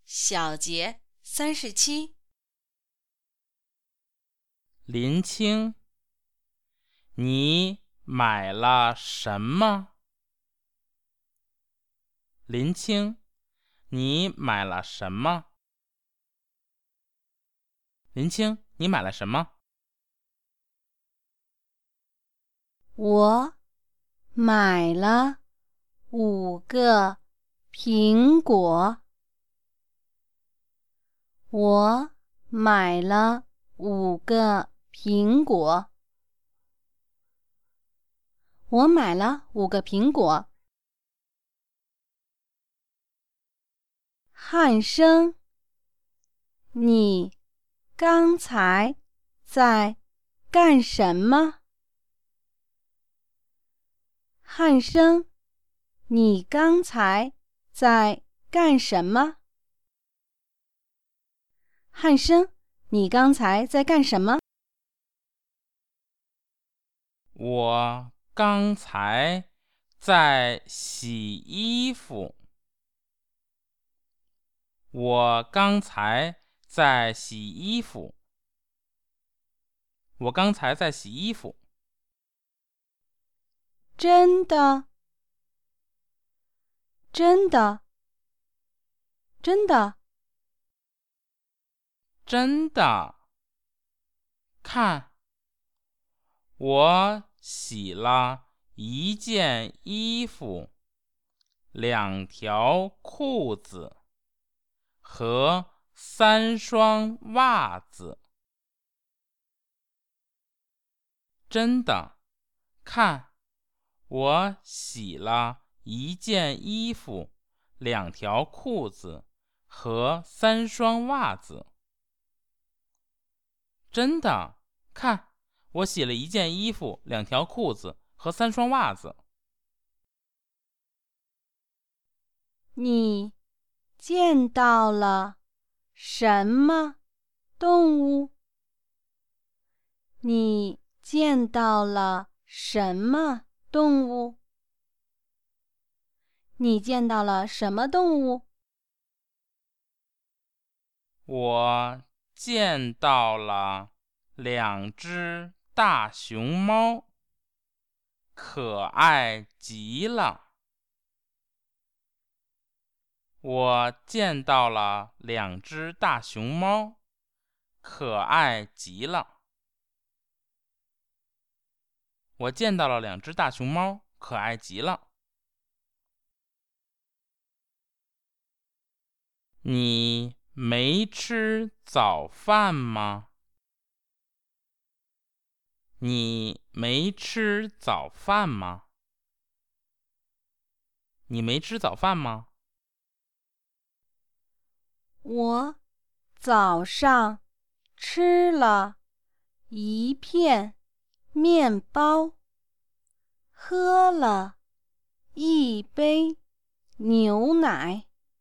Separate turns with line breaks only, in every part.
小节37。
林青，你买了什么？林青，你买了什么？林青，你买了什么？
我买了5个苹果。我买了5个苹果。我买了5个苹果。汉生，你刚才在干什么？汉生，你刚才在干什么？汉生，你刚才在干什么？
我刚才在洗衣服。我刚才在洗衣服。我刚才在洗衣服。
真的？真的？真的？
真的？看，我洗了1件衣服、2条裤子和3双袜子。真的？看，我洗了1件衣服、2条裤子和3双袜子。真的？看，我洗了1件衣服、2条裤子和3双袜子。
你见到了什么动物？你见到了什么动物？你见到了什么动物？
我见到了2只大熊猫，可爱极了。我见到了2只大熊猫，可爱极了。我见到了2只大熊猫，可爱极了。你没吃早饭吗？你没吃早饭吗？你没吃早饭吗？
我早上吃了1片面包，喝了1杯牛奶。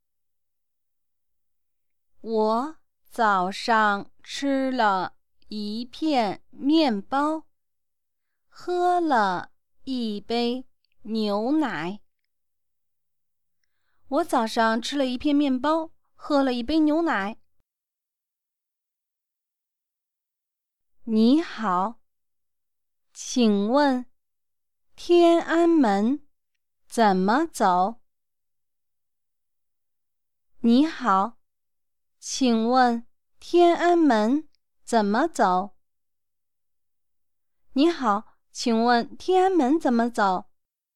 我早上吃了1片面包，喝了1杯牛奶。我早上吃了1片面包，喝了1杯牛奶。你好，请问天安门怎么走？你好，请问天安门怎么走？你好，请问天安门怎么走？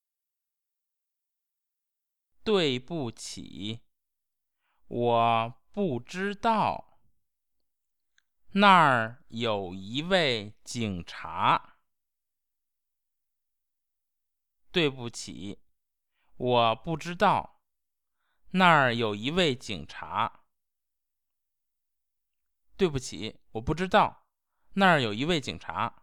对不起，我不知道。那儿有一位警察。对不起，我不知道。那儿有一位警察。对不起，我不知道。那儿有一位警察。